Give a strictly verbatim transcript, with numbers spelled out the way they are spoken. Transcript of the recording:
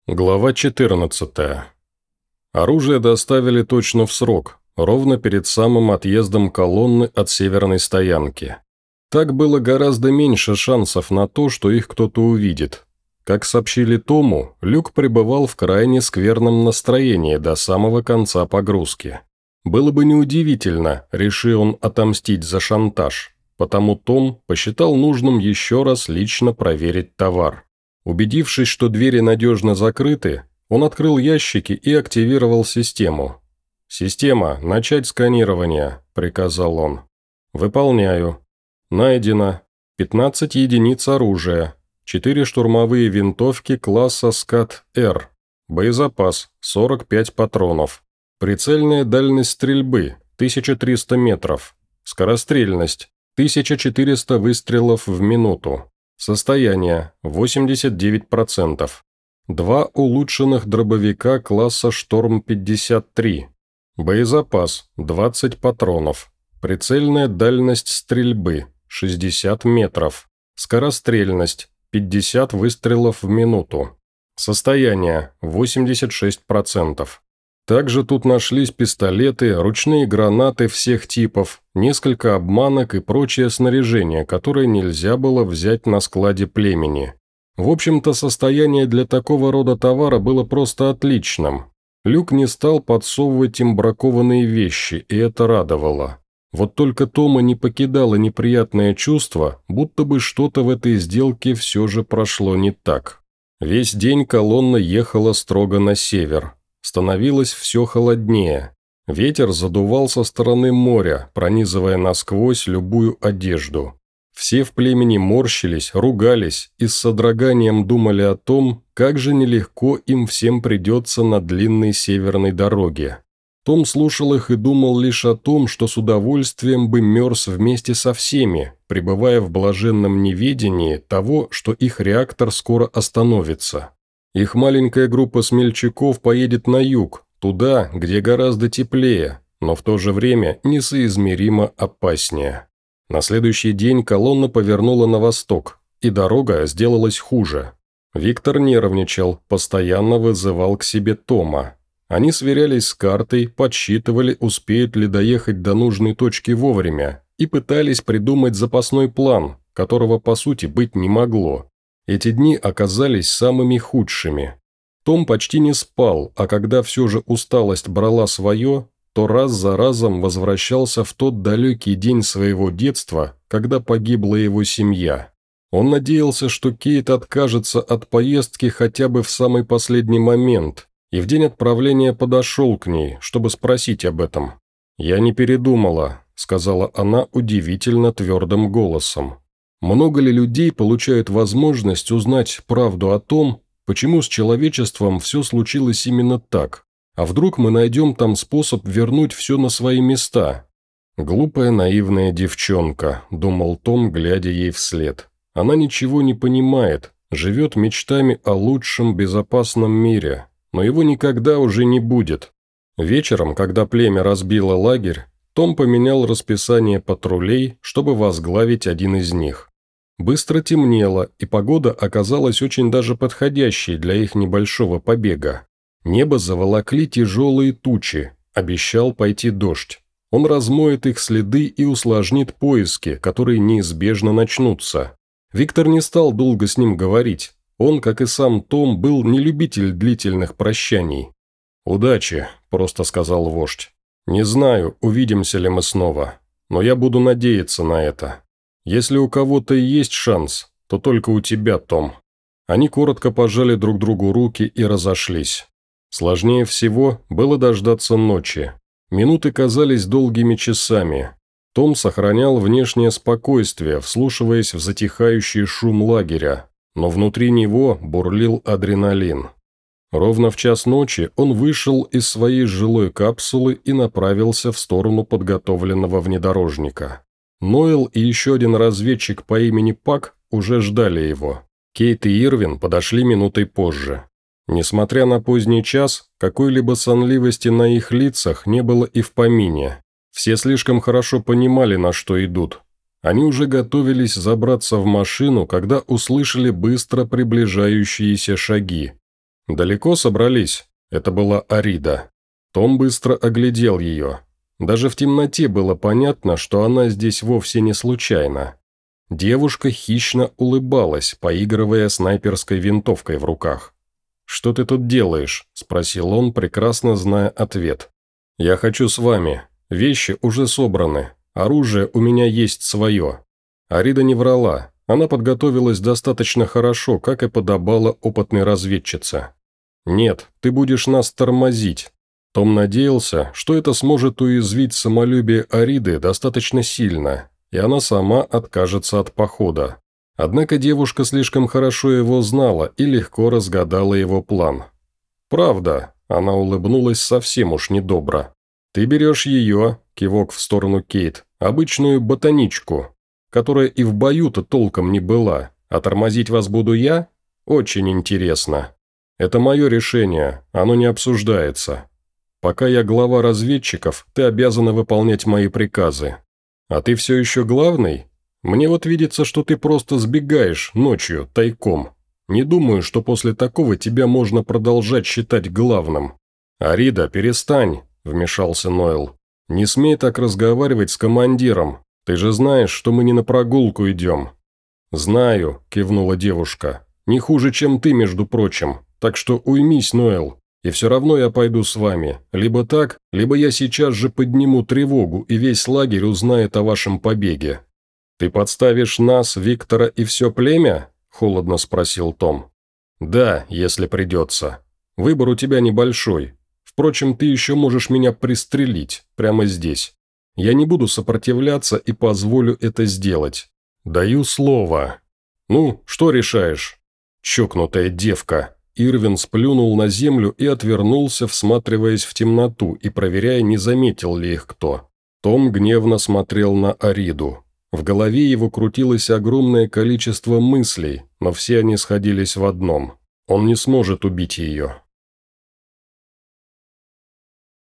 Глава четырнадцатая. Оружие доставили точно в срок, ровно перед самым отъездом колонны от северной стоянки. Так было гораздо меньше шансов на то, что их кто-то увидит. Как сообщили Тому, Люк пребывал в крайне скверном настроении до самого конца погрузки. Было бы неудивительно, решил он отомстить за шантаж, потому Том посчитал нужным еще раз лично проверить товар. Убедившись, что двери надежно закрыты, он открыл ящики и активировал систему. «Система, начать сканирование», – приказал он. «Выполняю. Найдено. пятнадцать единиц оружия. четыре штурмовые винтовки класса скат-Р. Боезапас – сорок пять патронов. Прицельная дальность стрельбы – тысяча триста метров. Скорострельность – тысяча четыреста выстрелов в минуту. Состояние – восемьдесят девять процентов. Два улучшенных дробовика класса «Шторм пятьдесят три». Боезапас – двадцать патронов. Прицельная дальность стрельбы – шестьдесят метров. Скорострельность – пятьдесят выстрелов в минуту. Состояние – восемьдесят шесть процентов. Также тут нашлись пистолеты, ручные гранаты всех типов, несколько обманок и прочее снаряжение, которое нельзя было взять на складе племени. В общем-то, состояние для такого рода товара было просто отличным. Люк не стал подсовывать им бракованные вещи, и это радовало. Вот только Тома не покидало неприятное чувство, будто бы что-то в этой сделке все же прошло не так. Весь день колонна ехала строго на север. Становилось все холоднее. Ветер задувал со стороны моря, пронизывая насквозь любую одежду. Все в племени морщились, ругались и с содроганием думали о том, как же нелегко им всем придется на длинной северной дороге. Том слушал их и думал лишь о том, что с удовольствием бы мерз вместе со всеми, пребывая в блаженном неведении того, что их реактор скоро остановится. Их маленькая группа смельчаков поедет на юг, туда, где гораздо теплее, но в то же время несоизмеримо опаснее. На следующий день колонна повернула на восток, и дорога сделалась хуже. Виктор нервничал, постоянно вызывал к себе Тома. Они сверялись с картой, подсчитывали, успеют ли доехать до нужной точки вовремя, и пытались придумать запасной план, которого по сути быть не могло. Эти дни оказались самыми худшими. Том почти не спал, а когда все же усталость брала свое, то раз за разом возвращался в тот далекий день своего детства, когда погибла его семья. Он надеялся, что Кейт откажется от поездки хотя бы в самый последний момент, и в день отправления подошел к ней, чтобы спросить об этом. «Я не передумала», – сказала она удивительно твердым голосом. Много ли людей получают возможность узнать правду о том, почему с человечеством все случилось именно так? А вдруг мы найдем там способ вернуть все на свои места? Глупая наивная девчонка, думал Том, глядя ей вслед. Она ничего не понимает, живет мечтами о лучшем безопасном мире, но его никогда уже не будет. Вечером, когда племя разбило лагерь, Том поменял расписание патрулей, чтобы возглавить один из них. Быстро темнело, и погода оказалась очень даже подходящей для их небольшого побега. Небо заволокли тяжелые тучи, обещал пойти дождь. Он размоет их следы и усложнит поиски, которые неизбежно начнутся. Виктор не стал долго с ним говорить. Он, как и сам Том, был не любитель длительных прощаний. «Удачи», – просто сказал вождь. «Не знаю, увидимся ли мы снова, но я буду надеяться на это. Если у кого-то и есть шанс, то только у тебя, Том». Они коротко пожали друг другу руки и разошлись. Сложнее всего было дождаться ночи. Минуты казались долгими часами. Том сохранял внешнее спокойствие, вслушиваясь в затихающий шум лагеря, но внутри него бурлил адреналин. Ровно в час ночи он вышел из своей жилой капсулы и направился в сторону подготовленного внедорожника. Ноэл и еще один разведчик по имени Пак уже ждали его. Кейт и Ирвин подошли минутой позже. Несмотря на поздний час, какой-либо сонливости на их лицах не было и в помине. Все слишком хорошо понимали, на что идут. Они уже готовились забраться в машину, когда услышали быстро приближающиеся шаги. «Далеко собрались?» Это была Арида. Том быстро оглядел ее. Даже в темноте было понятно, что она здесь вовсе не случайно. Девушка хищно улыбалась, поигрывая снайперской винтовкой в руках. «Что ты тут делаешь?» – спросил он, прекрасно зная ответ. «Я хочу с вами. Вещи уже собраны. Оружие у меня есть свое». Арида не врала. Она подготовилась достаточно хорошо, как и подобало опытной разведчице. «Нет, ты будешь нас тормозить». Том надеялся, что это сможет уязвить самолюбие Ариды достаточно сильно, и она сама откажется от похода. Однако девушка слишком хорошо его знала и легко разгадала его план. «Правда», – она улыбнулась совсем уж недобро. «Ты берешь ее», – кивок в сторону Кейт, – «обычную ботаничку, которая и в бою-то толком не была, а тормозить вас буду я? Очень интересно. Это мое решение, оно не обсуждается. Пока я глава разведчиков, ты обязана выполнять мои приказы. А ты все еще главный? Мне вот видится, что ты просто сбегаешь ночью, тайком. Не думаю, что после такого тебя можно продолжать считать главным». «Арида, перестань», – вмешался Ноэл. «Не смей так разговаривать с командиром. Ты же знаешь, что мы не на прогулку идем». «Знаю», – кивнула девушка. «Не хуже, чем ты, между прочим. Так что уймись, Ноэл. И все равно я пойду с вами. Либо так, либо я сейчас же подниму тревогу, и весь лагерь узнает о вашем побеге». «Ты подставишь нас, Виктора и все племя?» – холодно спросил Том. «Да, если придется. Выбор у тебя небольшой. Впрочем, ты еще можешь меня пристрелить, прямо здесь. Я не буду сопротивляться и позволю это сделать. Даю слово. Ну, что решаешь?» «Чокнутая девка». Ирвин сплюнул на землю и отвернулся, всматриваясь в темноту и проверяя, не заметил ли их кто. Том гневно смотрел на Ариду. В голове его крутилось огромное количество мыслей, но все они сходились в одном. Он не сможет убить ее.